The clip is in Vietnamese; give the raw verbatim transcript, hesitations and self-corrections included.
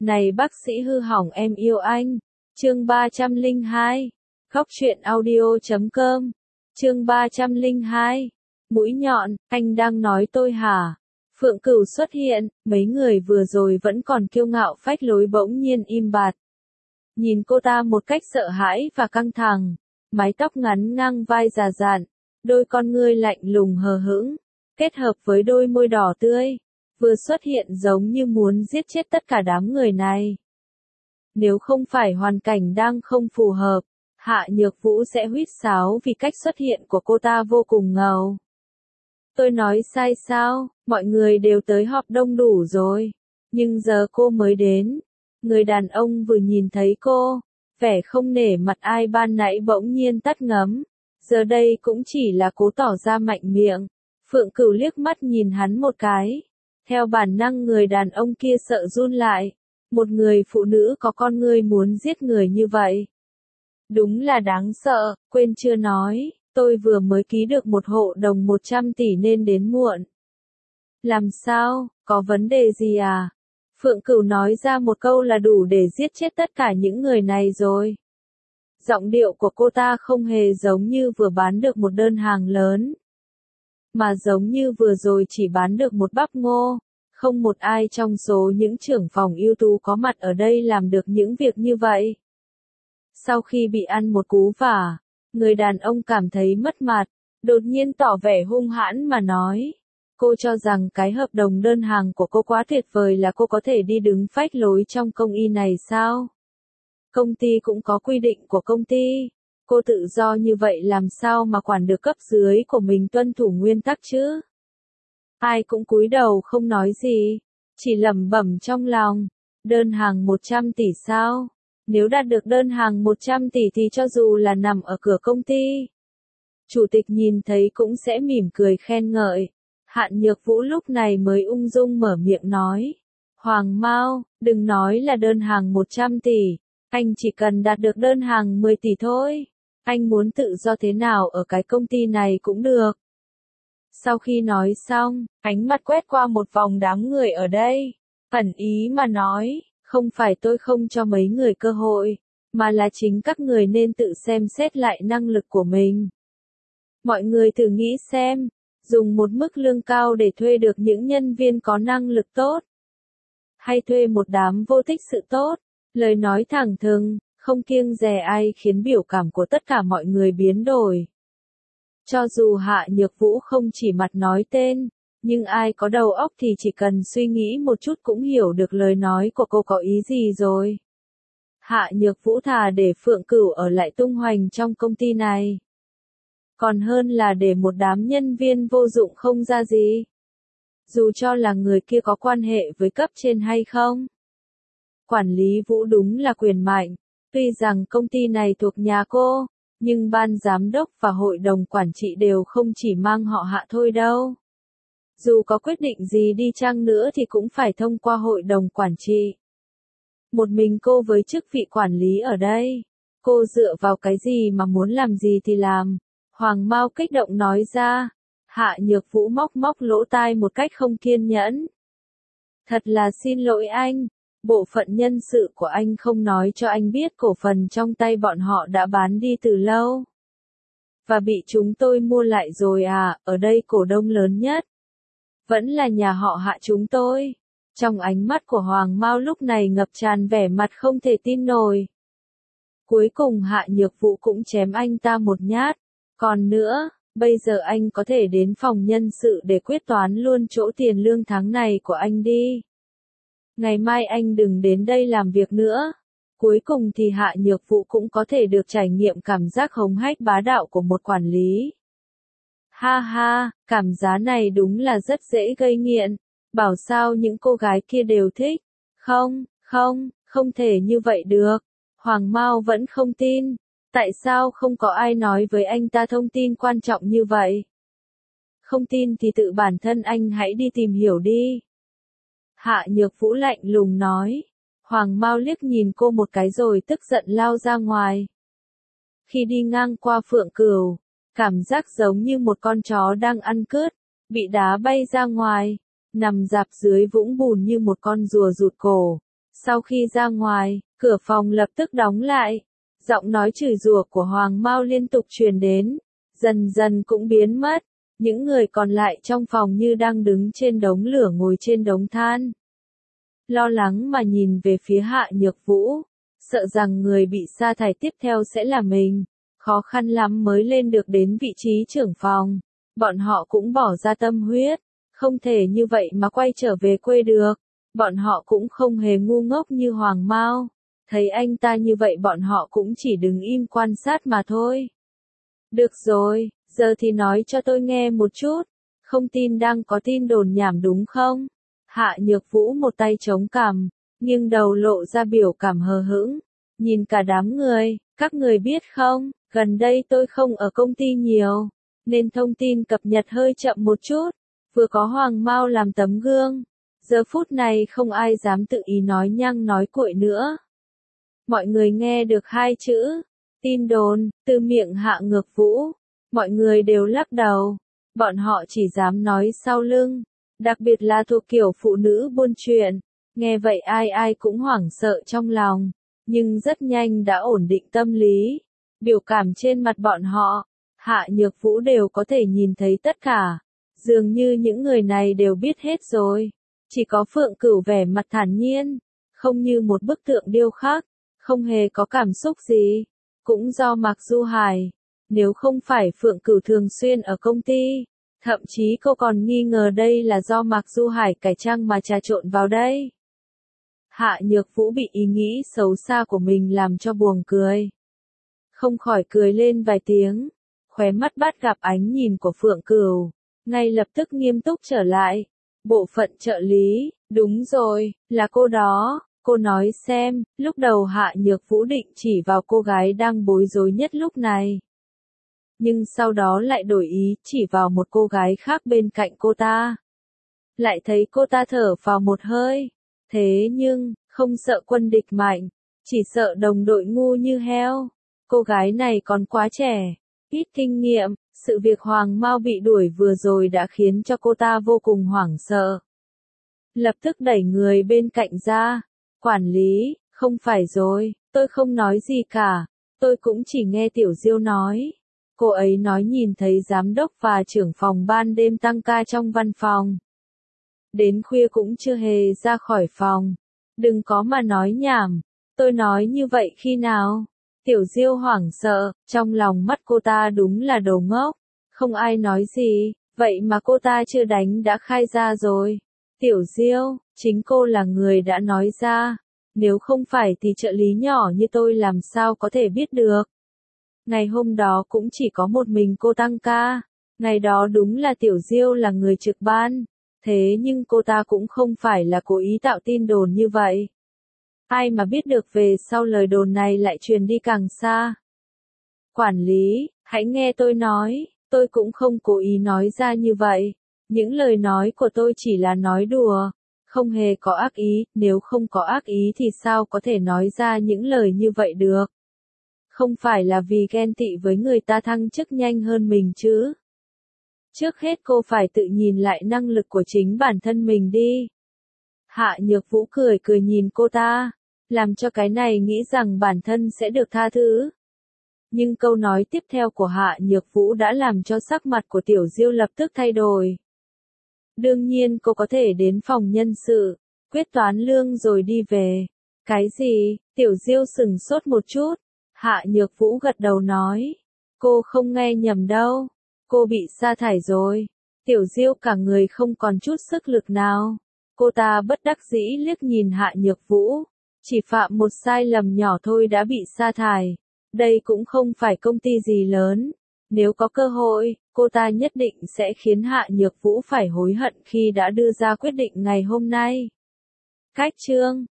Này bác sĩ hư hỏng em yêu anh. Chương ba trăm lẻ hai. Khóc chuyện audio chấm com. Chương ba trăm lẻ hai. Mũi nhọn, anh đang nói tôi hả? Phượng Cửu xuất hiện, mấy người vừa rồi vẫn còn kiêu ngạo phách lối bỗng nhiên im bặt. Nhìn cô ta một cách sợ hãi và căng thẳng, mái tóc ngắn ngang vai già dặn, đôi con ngươi lạnh lùng hờ hững, kết hợp với đôi môi đỏ tươi, vừa xuất hiện giống như muốn giết chết tất cả đám người này. Nếu không phải hoàn cảnh đang không phù hợp, Hạ Nhược Vũ sẽ huýt sáo vì cách xuất hiện của cô ta vô cùng ngầu. Tôi nói sai sao, mọi người đều tới họp đông đủ rồi, nhưng giờ cô mới đến. Người đàn ông vừa nhìn thấy cô, vẻ không nể mặt ai ban nãy bỗng nhiên tắt ngấm, giờ đây cũng chỉ là cố tỏ ra mạnh miệng. Phượng Cửu liếc mắt nhìn hắn một cái, theo bản năng người đàn ông kia sợ run lại, một người phụ nữ có con ngươi muốn giết người như vậy. Đúng là đáng sợ, quên chưa nói, tôi vừa mới ký được một hộ đồng một trăm tỷ nên đến muộn. Làm sao, có vấn đề gì à? Phượng Cửu nói ra một câu là đủ để giết chết tất cả những người này rồi. Giọng điệu của cô ta không hề giống như vừa bán được một đơn hàng lớn, mà giống như vừa rồi chỉ bán được một bắp ngô. Không một ai trong số những trưởng phòng ưu tú có mặt ở đây làm được những việc như vậy. Sau khi bị ăn một cú vả, người đàn ông cảm thấy mất mặt, đột nhiên tỏ vẻ hung hãn mà nói. Cô cho rằng cái hợp đồng đơn hàng của cô quá tuyệt vời là cô có thể đi đứng phách lối trong công y này sao? Công ty cũng có quy định của công ty. Cô tự do như vậy làm sao mà quản được cấp dưới của mình tuân thủ nguyên tắc chứ? Ai cũng cúi đầu không nói gì, chỉ lẩm bẩm trong lòng. Đơn hàng một trăm tỷ sao? Nếu đạt được đơn hàng một trăm tỷ thì cho dù là nằm ở cửa công ty, chủ tịch nhìn thấy cũng sẽ mỉm cười khen ngợi. Hạn Nhược Vũ lúc này mới ung dung mở miệng nói. Hoàng Mao, đừng nói là đơn hàng một trăm tỷ, anh chỉ cần đạt được đơn hàng mười tỷ thôi. Anh muốn tự do thế nào ở cái công ty này cũng được. Sau khi nói xong, ánh mắt quét qua một vòng đám người ở đây, ẩn ý mà nói, không phải tôi không cho mấy người cơ hội, mà là chính các người nên tự xem xét lại năng lực của mình. Mọi người thử nghĩ xem, dùng một mức lương cao để thuê được những nhân viên có năng lực tốt, hay thuê một đám vô tích sự tốt, lời nói thẳng thừng, không kiêng dè ai khiến biểu cảm của tất cả mọi người biến đổi. Cho dù Hạ Nhược Vũ không chỉ mặt nói tên, nhưng ai có đầu óc thì chỉ cần suy nghĩ một chút cũng hiểu được lời nói của cô có ý gì rồi. Hạ Nhược Vũ thà để Phượng Cửu ở lại tung hoành trong công ty này, còn hơn là để một đám nhân viên vô dụng không ra gì. Dù cho là người kia có quan hệ với cấp trên hay không. Quản lý Vũ đúng là quyền mạnh, tuy rằng công ty này thuộc nhà cô, nhưng ban giám đốc và hội đồng quản trị đều không chỉ mang họ Hạ thôi đâu. Dù có quyết định gì đi chăng nữa thì cũng phải thông qua hội đồng quản trị. Một mình cô với chức vị quản lý ở đây, cô dựa vào cái gì mà muốn làm gì thì làm. Hoàng Mao kích động nói ra. Hạ Nhược Vũ móc móc lỗ tai một cách không kiên nhẫn. Thật là xin lỗi anh, bộ phận nhân sự của anh không nói cho anh biết cổ phần trong tay bọn họ đã bán đi từ lâu. Và bị chúng tôi mua lại rồi à, ở đây cổ đông lớn nhất vẫn là nhà họ Hạ chúng tôi. Trong ánh mắt của Hoàng Mao lúc này ngập tràn vẻ mặt không thể tin nổi. Cuối cùng Hạ Nhược Vũ cũng chém anh ta một nhát. Còn nữa, bây giờ anh có thể đến phòng nhân sự để quyết toán luôn chỗ tiền lương tháng này của anh đi. Ngày mai anh đừng đến đây làm việc nữa. Cuối cùng thì Hạ Nhược Vũ cũng có thể được trải nghiệm cảm giác hống hách bá đạo của một quản lý. Ha ha, cảm giác này đúng là rất dễ gây nghiện. Bảo sao những cô gái kia đều thích. Không, không, không thể như vậy được. Hoàng Mao vẫn không tin. Tại sao không có ai nói với anh ta thông tin quan trọng như vậy? Không tin thì tự bản thân anh hãy đi tìm hiểu đi. Hạ Nhược Vũ lạnh lùng nói. Hoàng Mao liếc nhìn cô một cái rồi tức giận lao ra ngoài. Khi đi ngang qua Phượng Cửu, cảm giác giống như một con chó đang ăn cứt, bị đá bay ra ngoài, nằm rạp dưới vũng bùn như một con rùa rụt cổ. Sau khi ra ngoài, cửa phòng lập tức đóng lại. Giọng nói chửi rủa của Hoàng Mao liên tục truyền đến, dần dần cũng biến mất. Những người còn lại trong phòng như đang đứng trên đống lửa ngồi trên đống than. Lo lắng mà nhìn về phía Hạ Nhược Vũ, sợ rằng người bị sa thải tiếp theo sẽ là mình. Khó khăn lắm mới lên được đến vị trí trưởng phòng. Bọn họ cũng bỏ ra tâm huyết, không thể như vậy mà quay trở về quê được. Bọn họ cũng không hề ngu ngốc như Hoàng Mao. Thấy anh ta như vậy bọn họ cũng chỉ đứng im quan sát mà thôi. Được rồi, giờ thì nói cho tôi nghe một chút. Không tin đang có tin đồn nhảm đúng không? Hạ Nhược Vũ một tay chống cằm, nghiêng đầu lộ ra biểu cảm hờ hững. Nhìn cả đám người, các người biết không, gần đây tôi không ở công ty nhiều, nên thông tin cập nhật hơi chậm một chút. Vừa có Hoàng Mao làm tấm gương, giờ phút này không ai dám tự ý nói nhăng nói cuội nữa. Mọi người nghe được hai chữ, tin đồn, từ miệng Hạ Nhược Vũ. Mọi người đều lắc đầu, bọn họ chỉ dám nói sau lưng, đặc biệt là thuộc kiểu phụ nữ buôn chuyện. Nghe vậy ai ai cũng hoảng sợ trong lòng, nhưng rất nhanh đã ổn định tâm lý. Biểu cảm trên mặt bọn họ, Hạ Nhược Vũ đều có thể nhìn thấy tất cả. Dường như những người này đều biết hết rồi. Chỉ có Phượng Cửu vẻ mặt thản nhiên, không như một bức tượng điêu khắc, không hề có cảm xúc gì. Cũng do Mạc Du Hải, nếu không phải Phượng Cửu thường xuyên ở công ty, thậm chí cô còn nghi ngờ đây là do Mạc Du Hải cải trang mà trà trộn vào đây. Hạ Nhược Vũ bị ý nghĩ xấu xa của mình làm cho buồn cười. Không khỏi cười lên vài tiếng, khóe mắt bắt gặp ánh nhìn của Phượng Cửu, ngay lập tức nghiêm túc trở lại. Bộ phận trợ lý, đúng rồi, là cô đó. Cô nói xem, lúc đầu Hạ Nhược Vũ định chỉ vào cô gái đang bối rối nhất lúc này. Nhưng sau đó lại đổi ý, chỉ vào một cô gái khác bên cạnh cô ta. Lại thấy cô ta thở vào một hơi. Thế nhưng, không sợ quân địch mạnh, chỉ sợ đồng đội ngu như heo. Cô gái này còn quá trẻ, ít kinh nghiệm, sự việc Hoàng Mao bị đuổi vừa rồi đã khiến cho cô ta vô cùng hoảng sợ. Lập tức đẩy người bên cạnh ra. Quản lý, không phải rồi, tôi không nói gì cả, tôi cũng chỉ nghe Tiểu Diêu nói. Cô ấy nói nhìn thấy giám đốc và trưởng phòng ban đêm tăng ca trong văn phòng. Đến khuya cũng chưa hề ra khỏi phòng. Đừng có mà nói nhảm, tôi nói như vậy khi nào? Tiểu Diêu hoảng sợ, trong lòng mắt cô ta đúng là đồ ngốc. Không ai nói gì, vậy mà cô ta chưa đánh đã khai ra rồi. Tiểu Diêu, chính cô là người đã nói ra. Nếu không phải thì trợ lý nhỏ như tôi làm sao có thể biết được. Ngày hôm đó cũng chỉ có một mình cô tăng ca. Ngày đó đúng là Tiểu Diêu là người trực ban. Thế nhưng cô ta cũng không phải là cố ý tạo tin đồn như vậy. Ai mà biết được về sau lời đồn này lại truyền đi càng xa. Quản lý, hãy nghe tôi nói, tôi cũng không cố ý nói ra như vậy. Những lời nói của tôi chỉ là nói đùa, không hề có ác ý, nếu không có ác ý thì sao có thể nói ra những lời như vậy được. Không phải là vì ghen tị với người ta thăng chức nhanh hơn mình chứ. Trước hết cô phải tự nhìn lại năng lực của chính bản thân mình đi. Hạ Nhược Vũ cười cười nhìn cô ta, làm cho cái này nghĩ rằng bản thân sẽ được tha thứ. Nhưng câu nói tiếp theo của Hạ Nhược Vũ đã làm cho sắc mặt của Tiểu Diêu lập tức thay đổi. Đương nhiên cô có thể đến phòng nhân sự, quyết toán lương rồi đi về. Cái gì? Tiểu Diêu sừng sốt một chút. Hạ Nhược Vũ gật đầu nói. Cô không nghe nhầm đâu. Cô bị sa thải rồi. Tiểu Diêu cả người không còn chút sức lực nào. Cô ta bất đắc dĩ liếc nhìn Hạ Nhược Vũ. Chỉ phạm một sai lầm nhỏ thôi đã bị sa thải. Đây cũng không phải công ty gì lớn. Nếu có cơ hội, cô ta nhất định sẽ khiến Hạ Nhược Vũ phải hối hận khi đã đưa ra quyết định ngày hôm nay. Cách chương